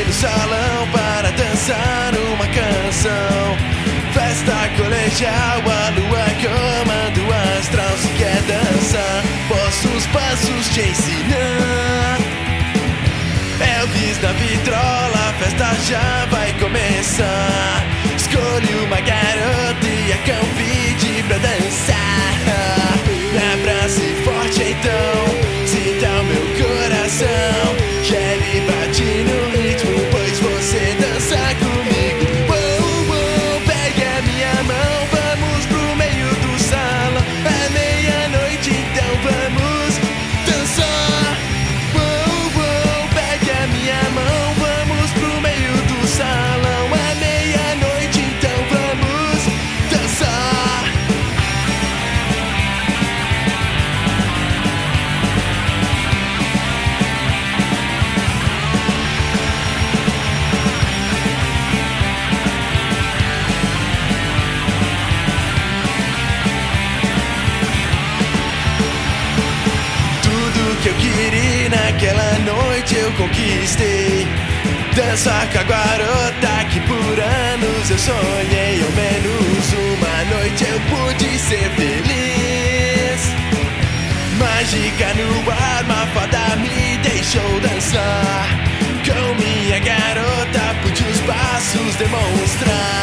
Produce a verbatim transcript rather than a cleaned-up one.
no salão para dançar uma canção. Festa colegial, a lua comanda o astral. Se quer dançar, posso os passos te ensinar. Elvis na vitrola, a festa já vai começar. Escolhe uma garota e a convide pra dançar. Me abrace forte então, sinta o meu coração. Que ele bate no ritmo, pois você dança comigo. Uou, uou, pegue a minha mão, vamos pro meio do salão. É meia-noite, então vamos dançar. Uou, uou, pegue a minha mão, vamos pro meio do salão. É meia-noite, então vamos dançar. Que eu queria naquela noite eu conquistei. Dançar com a garota que por anos eu sonhei. Ao menos uma noite eu pude ser feliz. Mágica no ar, uma fada me deixou dançar. Com minha garota pude os passos demonstrar.